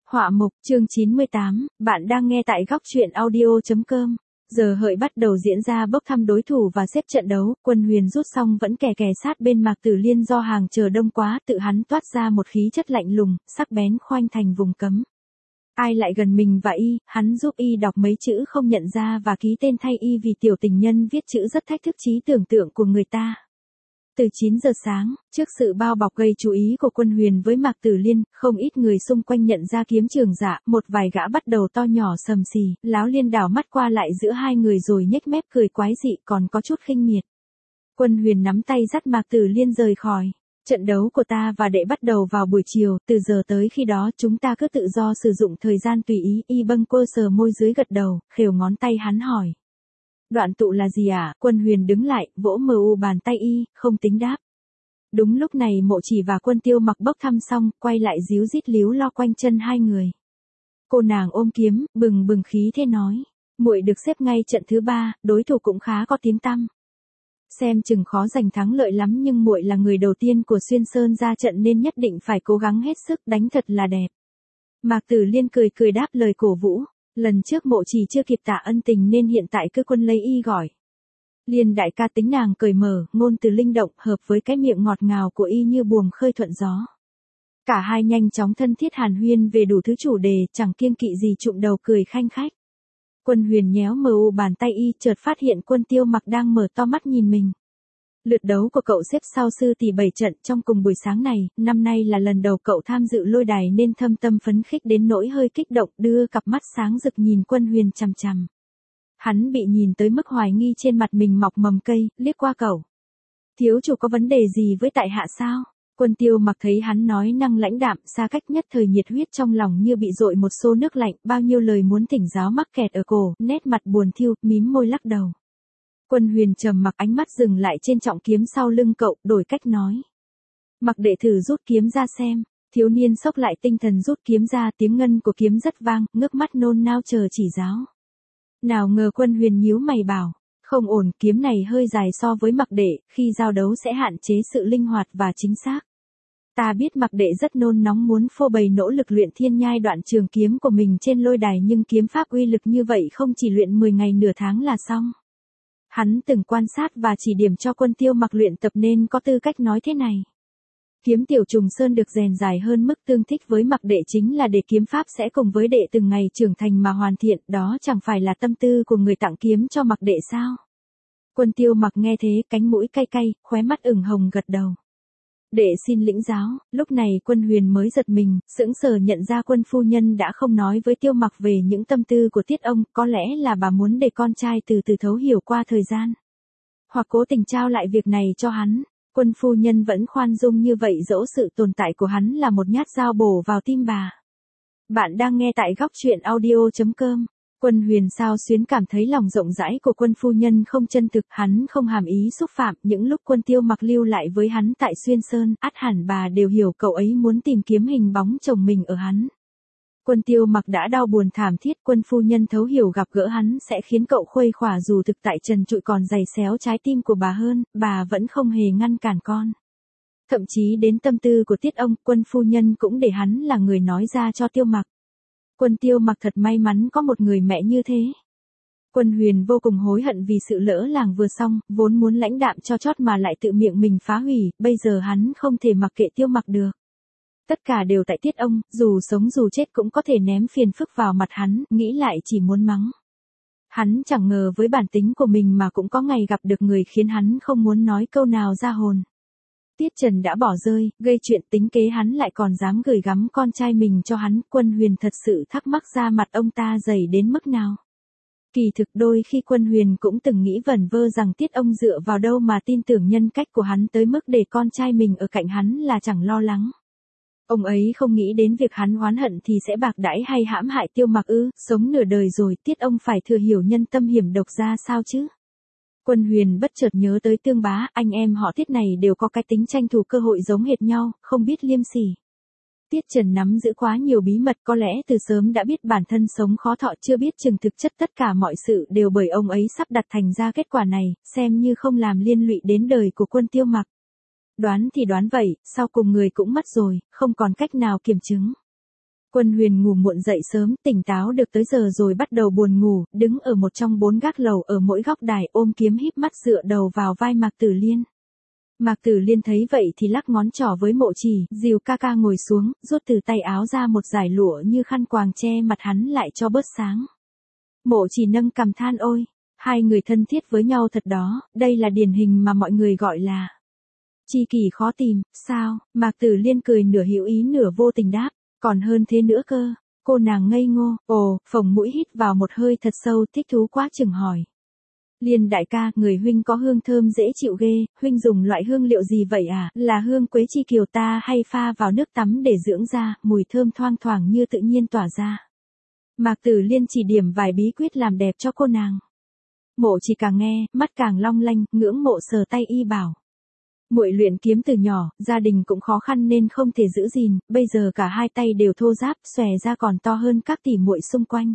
Họa mục chương 98, bạn đang nghe tại góc truyện audio.com. Giờ hợi bắt đầu diễn ra bốc thăm đối thủ và xếp trận đấu, Quân Huyền rút xong vẫn kè sát bên Mạc Tử Liên do hàng chờ đông quá, tự hắn toát ra một khí chất lạnh lùng, sắc bén khoanh thành vùng cấm. Ai lại gần mình và y, hắn giúp y đọc mấy chữ không nhận ra và ký tên thay y vì tiểu tình nhân viết chữ rất thách thức trí tưởng tượng của người ta. Từ 9 giờ sáng, trước sự bao bọc gây chú ý của Quân Huyền với Mạc Tử Liên, không ít người xung quanh nhận ra kiếm trường giả, một vài gã bắt đầu to nhỏ sầm xì, Láo Liên đảo mắt qua lại giữa hai người rồi nhếch mép cười quái dị còn có chút khinh miệt. Quân Huyền nắm tay dắt Mạc Tử Liên rời khỏi. Trận đấu của ta và đệ bắt đầu vào buổi chiều, từ giờ tới khi đó chúng ta cứ tự do sử dụng thời gian tùy ý. Y bâng quơ sờ môi dưới gật đầu, khều ngón tay hắn hỏi. Đoạn tụ là gì à? Quân Huyền đứng lại, vỗ mờ bàn tay y, không tính đáp. Đúng lúc này Mộ Chỉ và Quân Tiêu Mặc bốc thăm xong, quay lại díu dít líu lo quanh chân hai người. Cô nàng ôm kiếm, bừng bừng khí thế nói. Muội được xếp ngay trận thứ 3, đối thủ cũng khá có tiếng tăm. Xem chừng khó giành thắng lợi lắm nhưng muội là người đầu tiên của Xuyên Sơn ra trận nên nhất định phải cố gắng hết sức, đánh thật là đẹp. Mạc Tử Liên cười cười đáp lời cổ vũ. Lần trước Mộ Chỉ chưa kịp tạ ân tình nên hiện tại cứ quân lấy y gọi. Liên đại ca tính nàng cởi mở, ngôn từ linh động, hợp với cái miệng ngọt ngào của y như buồm khơi thuận gió. Cả hai nhanh chóng thân thiết hàn huyên về đủ thứ chủ đề, chẳng kiêng kỵ gì trụm đầu cười khanh khách. Quân Huyền nhéo bàn tay y, chợt phát hiện Quân Tiêu Mặc đang mở to mắt nhìn mình. Lượt đấu của cậu xếp sau sư tỷ 7 trận trong cùng buổi sáng này, năm nay là lần đầu cậu tham dự lôi đài nên thâm tâm phấn khích đến nỗi hơi kích động, đưa cặp mắt sáng rực nhìn Quân Huyền chằm chằm. Hắn bị nhìn tới mức hoài nghi trên mặt mình mọc mầm cây, liếc qua cậu. Thiếu chủ có vấn đề gì với tại hạ sao? Quân Tiêu Mặc thấy hắn nói năng lãnh đạm, xa cách nhất thời nhiệt huyết trong lòng như bị dội một xô nước lạnh, bao nhiêu lời muốn thỉnh giáo mắc kẹt ở cổ, nét mặt buồn thiu, mím môi lắc đầu. Quân Huyền trầm mặc, ánh mắt dừng lại trên trọng kiếm sau lưng cậu, đổi cách nói. Mặc đệ thử rút kiếm ra xem. Thiếu niên sốc lại tinh thần rút kiếm ra, tiếng ngân của kiếm rất vang, ngước mắt nôn nao chờ chỉ giáo. Nào ngờ Quân Huyền nhíu mày bảo, không ổn, kiếm này hơi dài so với Mặc đệ, khi giao đấu sẽ hạn chế sự linh hoạt và chính xác. Ta biết Mặc đệ rất nôn nóng muốn phô bày nỗ lực luyện thiên nhai đoạn trường kiếm của mình trên lôi đài nhưng kiếm pháp uy lực như vậy không chỉ luyện 10 ngày nửa tháng là xong. Hắn từng quan sát và chỉ điểm cho Quân Tiêu Mặc luyện tập nên có tư cách nói thế này. Kiếm tiểu trùng sơn được rèn dài hơn mức tương thích với Mặc đệ chính là để kiếm pháp sẽ cùng với đệ từng ngày trưởng thành mà hoàn thiện, đó chẳng phải là tâm tư của người tặng kiếm cho Mặc đệ sao? Quân Tiêu Mặc nghe thế, cánh mũi cay cay, khóe mắt ửng hồng gật đầu. Đệ xin lĩnh giáo. Lúc này Quân Huyền mới giật mình, sững sờ nhận ra Quân phu nhân đã không nói với Tiêu Mặc về những tâm tư của Tiết ông, có lẽ là bà muốn để con trai từ từ thấu hiểu qua thời gian. Hoặc cố tình trao lại việc này cho hắn. Quân phu nhân vẫn khoan dung như vậy dẫu sự tồn tại của hắn là một nhát dao bổ vào tim bà. Bạn đang nghe tại góc truyện audio.com. Quân Huyền sao xuyến cảm thấy lòng rộng rãi của Quân phu nhân không chân thực, hắn không hàm ý xúc phạm, những lúc Quân Tiêu Mặc lưu lại với hắn tại Xuyên Sơn, ắt hẳn bà đều hiểu cậu ấy muốn tìm kiếm hình bóng chồng mình ở hắn. Quân Tiêu Mặc đã đau buồn thảm thiết, Quân phu nhân thấu hiểu gặp gỡ hắn sẽ khiến cậu khuây khỏa dù thực tại trần trụi còn dày xéo trái tim của bà hơn, bà vẫn không hề ngăn cản con. Thậm chí đến tâm tư của Tiết ông, Quân phu nhân cũng để hắn là người nói ra cho Tiêu Mặc. Quân Tiêu Mặc thật may mắn có một người mẹ như thế. Quân Huyền vô cùng hối hận vì sự lỡ làng vừa xong, vốn muốn lãnh đạm cho chót mà lại tự miệng mình phá hủy, bây giờ hắn không thể mặc kệ Tiêu Mặc được. Tất cả đều tại Tiết ông, dù sống dù chết cũng có thể ném phiền phức vào mặt hắn, nghĩ lại chỉ muốn mắng. Hắn chẳng ngờ với bản tính của mình mà cũng có ngày gặp được người khiến hắn không muốn nói câu nào ra hồn. Tiết Trần đã bỏ rơi, gây chuyện tính kế hắn lại còn dám gửi gắm con trai mình cho hắn, Quân Huyền thật sự thắc mắc ra mặt ông ta dày đến mức nào. Kỳ thực đôi khi Quân Huyền cũng từng nghĩ vẩn vơ rằng Tiết ông dựa vào đâu mà tin tưởng nhân cách của hắn tới mức để con trai mình ở cạnh hắn là chẳng lo lắng. Ông ấy không nghĩ đến việc hắn oán hận thì sẽ bạc đãi hay hãm hại Tiêu Mặc ư, sống nửa đời rồi, Tiết ông phải thừa hiểu nhân tâm hiểm độc ra sao chứ. Quân Huyền bất chợt nhớ tới Tương Bá, anh em họ Tiết này đều có cái tính tranh thủ cơ hội giống hệt nhau, không biết liêm sỉ. Tiết Trần nắm giữ quá nhiều bí mật, có lẽ từ sớm đã biết bản thân sống khó thọ, chưa biết chừng thực chất tất cả mọi sự đều bởi ông ấy sắp đặt thành ra kết quả này, xem như không làm liên lụy đến đời của Quân Tiêu Mặc. Đoán thì đoán vậy, sau cùng người cũng mất rồi, không còn cách nào kiểm chứng. Quân Huyền ngủ muộn dậy sớm, tỉnh táo được tới giờ rồi bắt đầu buồn ngủ, đứng ở một trong 4 gác lầu ở mỗi góc đài, ôm kiếm híp mắt dựa đầu vào vai Mạc Tử Liên. Mạc Tử Liên thấy vậy thì lắc ngón trỏ với Mộ Chỉ, dìu ca ca ngồi xuống, rút từ tay áo ra một dải lụa như khăn quàng che mặt hắn lại cho bớt sáng. Mộ Chỉ nâng cằm than ôi, hai người thân thiết với nhau thật đó, đây là điển hình mà mọi người gọi là tri kỷ khó tìm, sao? Mạc Tử Liên cười nửa hữu ý nửa vô tình đáp, còn hơn thế nữa cơ. Cô nàng ngây ngô, phồng mũi hít vào một hơi thật sâu, thích thú quá chừng hỏi. Liên đại ca, người huynh có hương thơm dễ chịu ghê, huynh dùng loại hương liệu gì vậy à? Là hương quế chi kiều ta hay pha vào nước tắm để dưỡng da, mùi thơm thoang thoảng như tự nhiên tỏa ra. Mạc Tử Liên chỉ điểm vài bí quyết làm đẹp cho cô nàng. Mộ Chỉ càng nghe, mắt càng long lanh, ngưỡng mộ sờ tay y bảo. Muội luyện kiếm từ nhỏ, gia đình cũng khó khăn nên không thể giữ gìn, bây giờ cả hai tay đều thô ráp, xòe ra còn to hơn các tỷ muội xung quanh.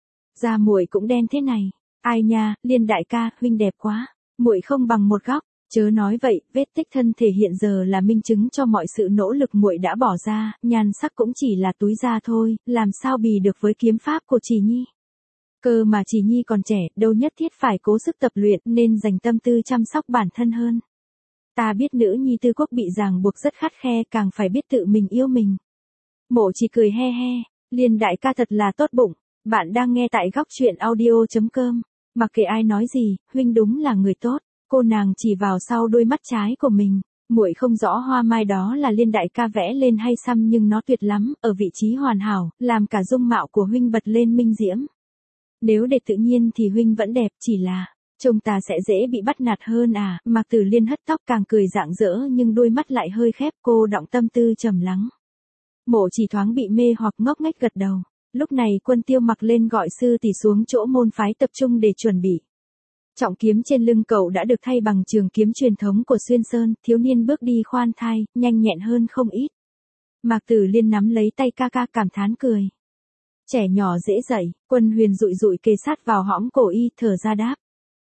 Da muội cũng đen thế này. Ai nha, Liên đại ca, huynh đẹp quá. Muội không bằng một góc, chớ nói vậy, vết tích thân thể hiện giờ là minh chứng cho mọi sự nỗ lực muội đã bỏ ra, nhan sắc cũng chỉ là túi da thôi, làm sao bì được với kiếm pháp của Chỉ Nhi. Cơ mà Chỉ Nhi còn trẻ, đâu nhất thiết phải cố sức tập luyện, nên dành tâm tư chăm sóc bản thân hơn. Ta biết nữ nhi Tư Quốc bị ràng buộc rất khắt khe, càng phải biết tự mình yêu mình. Mộ Chỉ cười he he, Liên đại ca thật là tốt bụng. Bạn đang nghe tại góc truyện audio.com. Mặc kệ ai nói gì, huynh đúng là người tốt. Cô nàng chỉ vào sau đôi mắt trái của mình. Muội không rõ hoa mai đó là Liên đại ca vẽ lên hay xăm, nhưng nó tuyệt lắm, ở vị trí hoàn hảo, làm cả dung mạo của huynh bật lên minh diễm. Nếu để tự nhiên thì huynh vẫn đẹp, chỉ là trông ta sẽ dễ bị bắt nạt hơn à. Mạc Tử Liên hất tóc càng cười rạng rỡ, nhưng đôi mắt lại hơi khép, cô đọng tâm tư trầm lắng. Mộ Chỉ thoáng bị mê hoặc ngốc nghếch gật đầu. Lúc này Quân Tiêu mặc lên gọi sư tỷ xuống chỗ môn phái tập trung để chuẩn bị. Trọng kiếm trên lưng cậu đã được thay bằng trường kiếm truyền thống của Xuyên Sơn, thiếu niên bước đi khoan thai, nhanh nhẹn hơn không ít. Mạc Tử Liên nắm lấy tay ca ca cảm thán cười. Trẻ nhỏ dễ dạy, Quân Huyền dụi dụi kề sát vào hõm cổ y, thở ra đáp.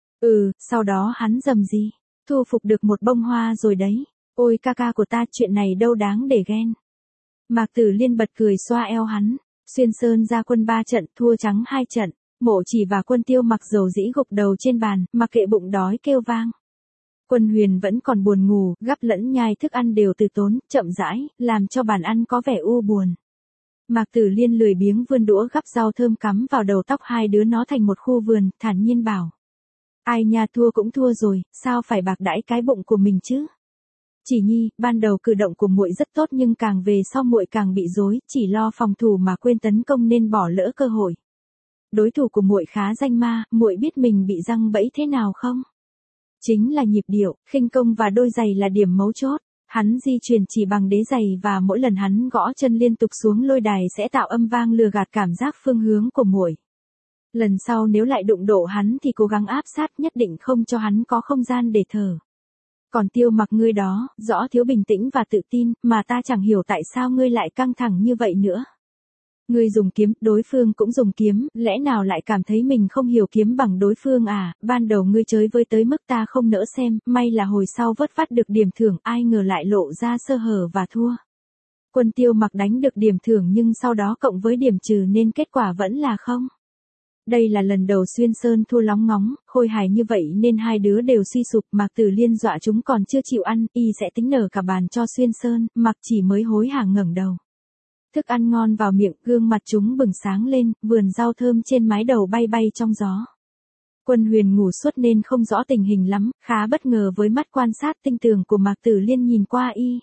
Sau đó hắn rầm gì, thu phục được một bông hoa rồi đấy. Ôi ca ca của ta, chuyện này đâu đáng để ghen. Mạc Tử Liên bật cười xoa eo hắn. Xuyên Sơn ra quân 3 trận, thua trắng 2 trận. Mộ Chỉ và Quân Tiêu mặc dầu dĩ gục đầu trên bàn, mặc kệ bụng đói kêu vang. Quân Huyền vẫn còn buồn ngủ, gắp lẫn nhai thức ăn đều từ tốn, chậm rãi, làm cho bàn ăn có vẻ u buồn. Mạc Tử Liên lười biếng vươn đũa gắp rau thơm cắm vào đầu tóc hai đứa nó thành một khu vườn, thản nhiên bảo. Ai nha, thua cũng thua rồi, sao phải bạc đãi cái bụng của mình chứ? Chỉ Nhi, ban đầu cử động của muội rất tốt, nhưng càng về sau muội càng bị rối, chỉ lo phòng thủ mà quên tấn công nên bỏ lỡ cơ hội. Đối thủ của muội khá danh ma, muội biết mình bị giăng bẫy thế nào không? Chính là nhịp điệu, khinh công và đôi giày là điểm mấu chốt. Hắn di chuyển chỉ bằng đế giày và mỗi lần hắn gõ chân liên tục xuống lôi đài sẽ tạo âm vang lừa gạt cảm giác phương hướng của muội. Lần sau nếu lại đụng độ hắn thì cố gắng áp sát, nhất định không cho hắn có không gian để thở. Còn Tiêu Mặc ngươi đó, rõ thiếu bình tĩnh và tự tin, mà ta chẳng hiểu tại sao ngươi lại căng thẳng như vậy nữa. Ngươi dùng kiếm, đối phương cũng dùng kiếm, lẽ nào lại cảm thấy mình không hiểu kiếm bằng đối phương à? Ban đầu ngươi chơi với tới mức ta không nỡ xem, may là hồi sau vớt vát được điểm thưởng, ai ngờ lại lộ ra sơ hở và thua. Quân Tiêu Mặc đánh được điểm thưởng nhưng sau đó cộng với điểm trừ nên kết quả vẫn là không. Đây là lần đầu Xuyên Sơn thua lóng ngóng, khôi hài như vậy nên hai đứa đều suy sụp. Mạc Tử Liên dọa chúng còn chưa chịu ăn, y sẽ tính nở cả bàn cho Xuyên Sơn, Mạc Chỉ mới hối hả ngẩng đầu. Thức ăn ngon vào miệng, gương mặt chúng bừng sáng lên, vườn rau thơm trên mái đầu bay bay trong gió. Quân Huyền ngủ suốt nên không rõ tình hình lắm, khá bất ngờ với mắt quan sát tinh tường của Mạc Tử Liên nhìn qua y.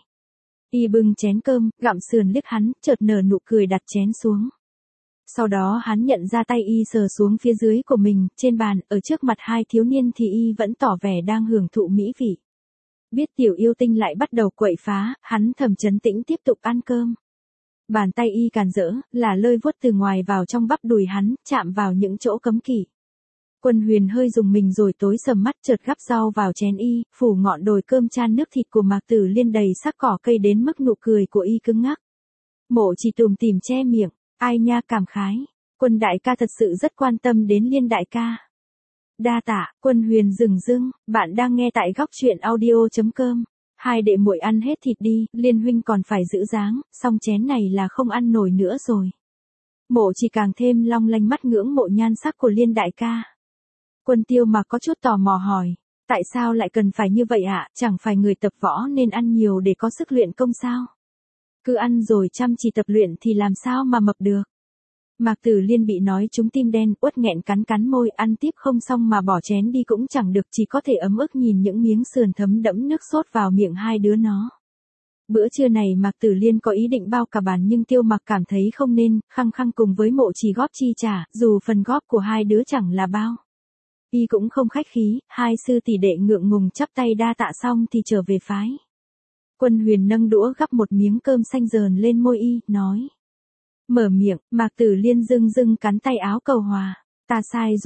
Y bưng chén cơm, gặm sườn liếc hắn, chợt nở nụ cười đặt chén xuống. Sau đó hắn nhận ra tay y sờ xuống phía dưới của mình, trên bàn, ở trước mặt hai thiếu niên thì y vẫn tỏ vẻ đang hưởng thụ mỹ vị. Biết tiểu yêu tinh lại bắt đầu quậy phá, hắn thầm trấn tĩnh tiếp tục ăn cơm. Bàn tay y càn rỡ, là lơi vuốt từ ngoài vào trong bắp đùi hắn, chạm vào những chỗ cấm kỵ. Quân Huyền hơi dùng mình rồi tối sầm mắt, chợt gắp rau vào chén y, phủ ngọn đồi cơm chan nước thịt của Mạc Tử Liên đầy sắc cỏ cây đến mức nụ cười của y cứng ngắc. Mộ Chỉ tủm tỉm che miệng. Ai nha, cảm khái. Quân đại ca thật sự rất quan tâm đến Liên đại ca. Đa tạ. Quân Huyền dừng dưng. Bạn đang nghe tại góc truyện audio.com. Hai đệ muội ăn hết thịt đi, Liên huynh còn phải giữ dáng, xong chén này là không ăn nổi nữa rồi. Mộ chỉ càng thêm long lanh mắt ngưỡng mộ nhan sắc của Liên đại ca. Quân Tiêu Mặc có chút tò mò hỏi, tại sao lại cần phải như vậy ạ, chẳng phải người tập võ nên ăn nhiều để có sức luyện công sao? Cứ ăn rồi chăm chỉ tập luyện thì làm sao mà mập được? Mạc Tử Liên bị nói trúng tim đen, uất nghẹn cắn cắn môi, ăn tiếp không xong mà bỏ chén đi cũng chẳng được, chỉ có thể ấm ức nhìn những miếng sườn thấm đẫm nước sốt vào miệng hai đứa nó. Bữa trưa này Mạc Tử Liên có ý định bao cả bàn nhưng Tiêu Mặc cảm thấy không nên, khăng khăng cùng với Mộ Chỉ góp chi trả, dù phần góp của hai đứa chẳng là bao. Y cũng không khách khí, hai sư tỷ đệ ngượng ngùng chắp tay đa tạ xong thì trở về phái. Quân Huyền nâng đũa gắp một miếng cơm xanh dờn lên môi y, nói. Mở miệng, Mạc Tử Liên dưng dưng cắn tay áo cầu hòa. Ta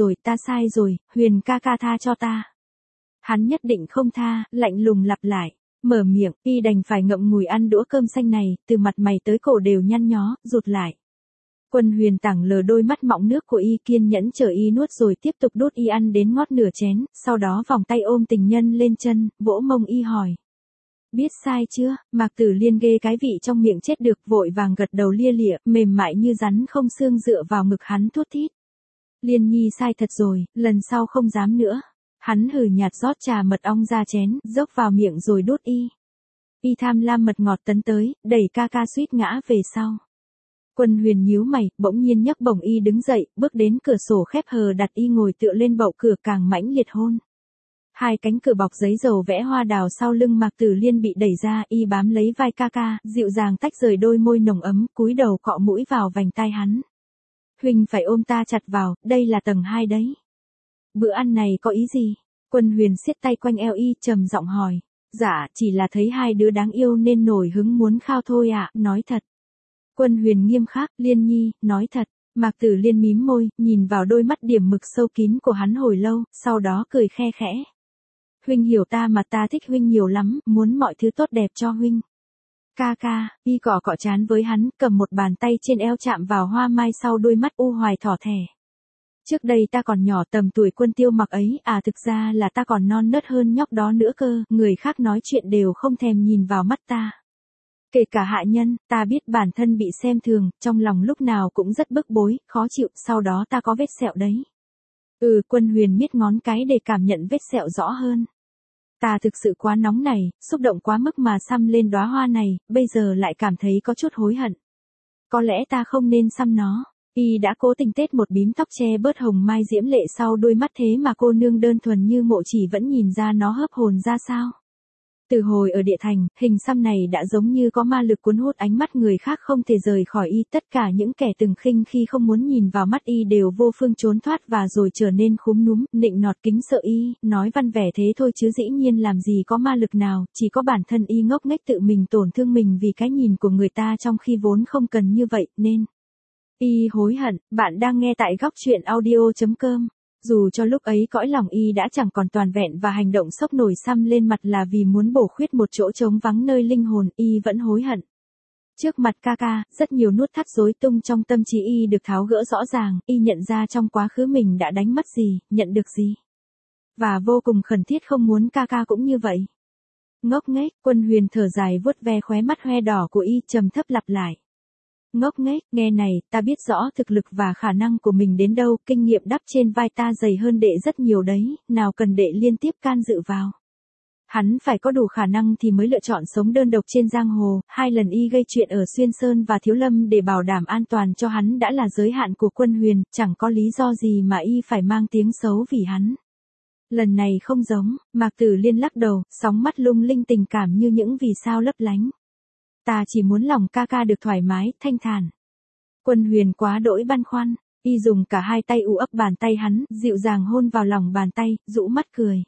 sai rồi, Huyền ca ca tha cho ta. Hắn nhất định không tha, lạnh lùng lặp lại. Mở miệng, y đành phải ngậm ngùi ăn đũa cơm xanh này, từ mặt mày tới cổ đều nhăn nhó, rụt lại. Quân Huyền tảng lờ đôi mắt mọng nước của y, kiên nhẫn chờ y nuốt rồi tiếp tục đút y ăn đến ngót nửa chén, sau đó vòng tay ôm tình nhân lên chân, vỗ mông y hỏi. Biết sai chưa? Mạc Tử Liên ghê cái vị trong miệng chết được, vội vàng gật đầu lia lịa, mềm mại như rắn không xương dựa vào ngực hắn thút thít. Liên nhi sai thật rồi, lần sau không dám nữa. Hắn hừ nhạt rót trà mật ong ra chén, dốc vào miệng rồi đút y. Y tham lam mật ngọt tấn tới, đẩy ca ca suýt ngã về sau. Quân Huyền nhíu mày, bỗng nhiên nhấc bổng y đứng dậy, bước đến cửa sổ khép hờ đặt y ngồi tựa lên bậu cửa càng mãnh liệt hôn. Hai cánh cửa bọc giấy dầu vẽ hoa đào sau lưng Mạc Tử Liên bị đẩy ra, y bám lấy vai ca ca, dịu dàng tách rời đôi môi nồng ấm, cúi đầu cọ mũi vào vành tai hắn. Huynh phải ôm ta chặt vào, đây là tầng 2 đấy. Bữa ăn này có ý gì? Quân Huyền siết tay quanh eo y, trầm giọng hỏi. Dạ, chỉ là thấy hai đứa đáng yêu nên nổi hứng muốn khao thôi ạ, nói thật. Quân Huyền nghiêm khắc, Liên nhi, nói thật. Mạc Tử Liên mím môi, nhìn vào đôi mắt điểm mực sâu kín của hắn hồi lâu, sau đó cười khe khẽ. Huynh hiểu ta mà, ta thích huynh nhiều lắm, muốn mọi thứ tốt đẹp cho huynh. Ca ca, y cọ cọ trán với hắn, cầm một bàn tay trên eo chạm vào hoa mai sau đôi mắt u hoài thỏ thẻ. Trước đây ta còn nhỏ tầm tuổi Quân Tiêu Mặc ấy, thực ra là ta còn non nớt hơn nhóc đó nữa cơ, người khác nói chuyện đều không thèm nhìn vào mắt ta. Kể cả hạ nhân, ta biết bản thân bị xem thường, trong lòng lúc nào cũng rất bức bối, khó chịu, sau đó ta có vết sẹo đấy. Quân Huyền miết ngón cái để cảm nhận vết sẹo rõ hơn. Ta thực sự quá nóng này, xúc động quá mức mà xăm lên đóa hoa này, bây giờ lại cảm thấy có chút hối hận. Có lẽ ta không nên xăm nó. Y đã cố tình tết một bím tóc che bớt hồng mai diễm lệ sau đôi mắt, thế mà cô nương đơn thuần như Mộ Chỉ vẫn nhìn ra nó hớp hồn ra sao. Từ hồi ở địa thành, hình xăm này đã giống như có ma lực cuốn hút ánh mắt người khác không thể rời khỏi y, tất cả những kẻ từng khinh khi không muốn nhìn vào mắt y đều vô phương trốn thoát và rồi trở nên khúm núm, nịnh nọt kính sợ y, nói văn vẻ thế thôi chứ dĩ nhiên làm gì có ma lực nào, chỉ có bản thân y ngốc nghếch tự mình tổn thương mình vì cái nhìn của người ta trong khi vốn không cần như vậy, nên y hối hận. Bạn đang nghe tại góc truyện audio.com. Dù cho lúc ấy cõi lòng y đã chẳng còn toàn vẹn và hành động sốc nổi xăm lên mặt là vì muốn bổ khuyết một chỗ trống vắng nơi linh hồn, y vẫn hối hận. Trước mặt ca ca, rất nhiều nút thắt rối tung trong tâm trí y được tháo gỡ rõ ràng, y nhận ra trong quá khứ mình đã đánh mất gì, nhận được gì. Và vô cùng khẩn thiết không muốn ca ca cũng như vậy. Ngốc nghếch, Quân Huyền thở dài vuốt ve khóe mắt hoe đỏ của y, trầm thấp lặp lại. Ngốc nghếch, nghe này, ta biết rõ thực lực và khả năng của mình đến đâu, kinh nghiệm đắp trên vai ta dày hơn đệ rất nhiều đấy, nào cần đệ liên tiếp can dự vào. Hắn phải có đủ khả năng thì mới lựa chọn sống đơn độc trên giang hồ, 2 lần y gây chuyện ở Xuyên Sơn và Thiếu Lâm để bảo đảm an toàn cho hắn đã là giới hạn của Quân Huyền, chẳng có lý do gì mà y phải mang tiếng xấu vì hắn. Lần này không giống, Mạc Tử Liên lắc đầu, sóng mắt lung linh tình cảm như những vì sao lấp lánh. Ta chỉ muốn lòng ca ca được thoải mái, thanh thản. Quân Huyền quá đỗi băn khoăn, y dùng cả hai tay ù ấp bàn tay hắn, dịu dàng hôn vào lòng bàn tay, rũ mắt cười.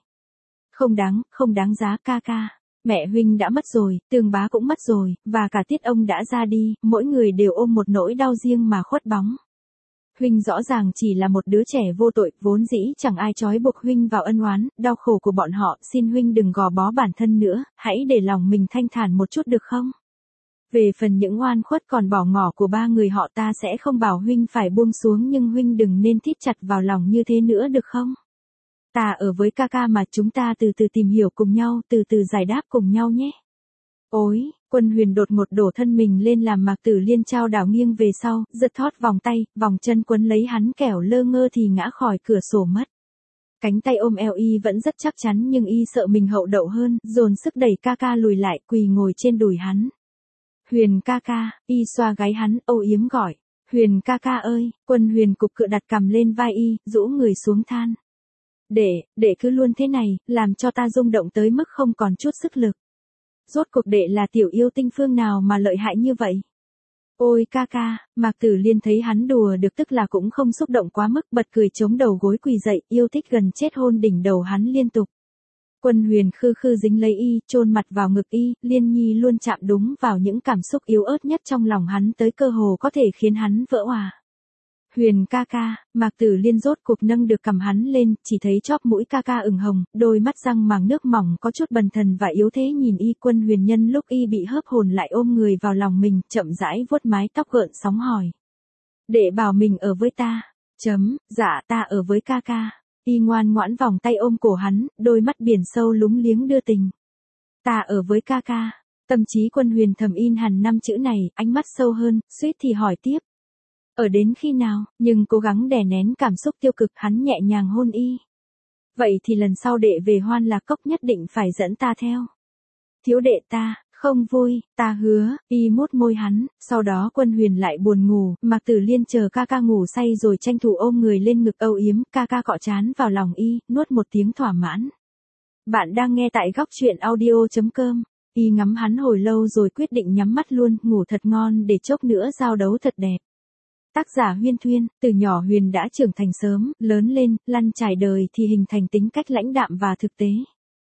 Không đáng giá ca ca. Mẹ huynh đã mất rồi, Tường bá cũng mất rồi, và cả Tiết ông đã ra đi, mỗi người đều ôm một nỗi đau riêng mà khuất bóng. Huynh rõ ràng chỉ là một đứa trẻ vô tội, vốn dĩ chẳng ai trói buộc huynh vào ân oán, đau khổ của bọn họ, xin huynh đừng gò bó bản thân nữa, hãy để lòng mình thanh thản một chút được không? Về phần những oan khuất còn bỏ ngỏ của 3 người họ ta sẽ không bảo huynh phải buông xuống, nhưng huynh đừng nên thít chặt vào lòng như thế nữa được không? Ta ở với ca ca mà, chúng ta từ từ tìm hiểu cùng nhau, từ từ giải đáp cùng nhau nhé. Ôi, Quân Huyền đột ngột đổ thân mình lên làm Mạc Tử Liên trao đảo nghiêng về sau, giật thót vòng tay, vòng chân quấn lấy hắn kẻo lơ ngơ thì ngã khỏi cửa sổ mất. Cánh tay ôm eo y vẫn rất chắc chắn nhưng y sợ mình hậu đậu hơn, dồn sức đẩy ca ca lùi lại, quỳ ngồi trên đùi hắn. Huyền ca ca, y xoa gáy hắn, âu yếm gọi. Huyền ca ca ơi, Quân Huyền cục cựa đặt cằm lên vai y, rũ người xuống than. Đệ cứ luôn thế này, làm cho ta rung động tới mức không còn chút sức lực. Rốt cuộc đệ là tiểu yêu tinh phương nào mà lợi hại như vậy? Ôi ca ca, Mạc Tử Liên thấy hắn đùa được tức là cũng không xúc động quá mức, bật cười chống đầu gối quỳ dậy, yêu thích gần chết hôn đỉnh đầu hắn liên tục. Quân Huyền khư khư dính lấy y, chôn mặt vào ngực y, Liên Nhi luôn chạm đúng vào những cảm xúc yếu ớt nhất trong lòng hắn tới cơ hồ có thể khiến hắn vỡ òa. Huyền ca ca, Mạc Tử Liên rốt cuộc nâng được cằm hắn lên, chỉ thấy chóp mũi ca ca ửng hồng, đôi mắt răng màng nước mỏng có chút bần thần và yếu thế nhìn y. Quân Huyền nhân lúc y bị hớp hồn lại ôm người vào lòng mình, chậm rãi vuốt mái tóc gợn sóng hỏi. Đệ bảo mình ở với ta. Dạ ta ở với ca ca. Y ngoan ngoãn vòng tay ôm cổ hắn, đôi mắt biển sâu lúng liếng đưa tình. Ta ở với ca ca. Tâm trí Quân Huyền thầm in hẳn 5 chữ này, ánh mắt sâu hơn, suýt thì hỏi tiếp. Ở đến khi nào, nhưng cố gắng đè nén cảm xúc tiêu cực, hắn nhẹ nhàng hôn y. Vậy thì lần sau đệ về Hoan Lạc Cốc nhất định phải dẫn ta theo. Thiếu đệ ta, không vui, ta hứa. Y mút môi hắn, sau đó Quân Huyền lại buồn ngủ, Mạc Tử Liên chờ ca ca ngủ say rồi tranh thủ ôm người lên ngực âu yếm, ca ca cọ trán vào lòng y, nuốt một tiếng thỏa mãn. Bạn đang nghe tại góc truyện audio.com. Y ngắm hắn hồi lâu rồi quyết định nhắm mắt luôn, ngủ thật ngon để chốc nữa giao đấu thật đẹp. Tác giả Huyên Thuyên, từ nhỏ Huyền đã trưởng thành sớm, lớn lên, lăn trải đời thì hình thành tính cách lãnh đạm và thực tế.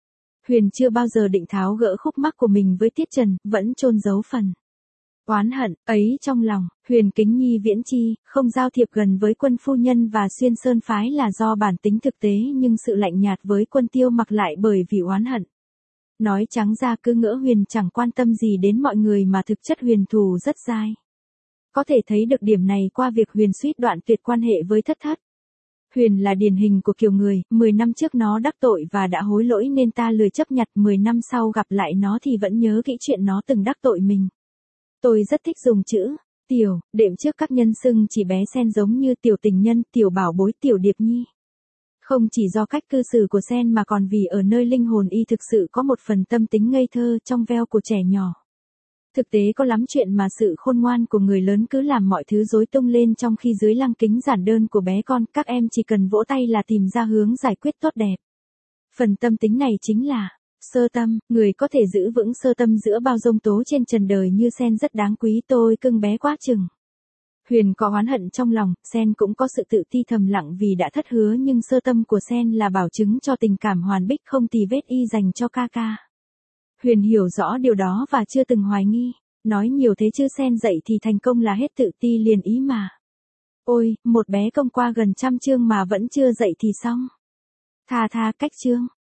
Huyền chưa bao giờ định tháo gỡ khúc mắc của mình với Tiết Trần, vẫn chôn giấu phần oán hận ấy trong lòng. Huyền kính nhi viễn chi, không giao thiệp gần với Quân phu nhân và Xuyên Sơn phái là do bản tính thực tế, nhưng sự lạnh nhạt với Quân Tiêu Mặc lại bởi vì oán hận. Nói trắng ra cứ ngỡ Huyền chẳng quan tâm gì đến mọi người mà thực chất Huyền thù rất dai. Có thể thấy được điểm này qua việc Huyền suýt đoạn tuyệt quan hệ với Thất Thất. Huyền là điển hình của kiểu người, 10 năm trước nó đắc tội và đã hối lỗi nên ta lười chấp nhặt, 10 năm sau gặp lại nó thì vẫn nhớ kỹ chuyện nó từng đắc tội mình. Tôi rất thích dùng chữ tiểu, đệm trước các nhân xưng chỉ bé Sen giống như tiểu tình nhân, tiểu bảo bối, tiểu điệp nhi. Không chỉ do cách cư xử của Sen mà còn vì ở nơi linh hồn y thực sự có một phần tâm tính ngây thơ trong veo của trẻ nhỏ. Thực tế có lắm chuyện mà sự khôn ngoan của người lớn cứ làm mọi thứ rối tung lên, trong khi dưới lăng kính giản đơn của bé con, các em chỉ cần vỗ tay là tìm ra hướng giải quyết tốt đẹp. Phần tâm tính này chính là sơ tâm, người có thể giữ vững sơ tâm giữa bao giông tố trên trần đời như Sen rất đáng quý. Tôi cưng bé quá chừng. Huyền có oán hận trong lòng, Sen cũng có sự tự ti thầm lặng vì đã thất hứa, nhưng sơ tâm của Sen là bảo chứng cho tình cảm hoàn bích không tì vết y dành cho ca ca. Huyền hiểu rõ điều đó và chưa từng hoài nghi. Nói nhiều thế chứ Sen dậy thì thành công là hết tự ti liền ý mà. Ôi, một bé công qua gần 100 chương mà vẫn chưa dậy thì xong. Tha cách chương.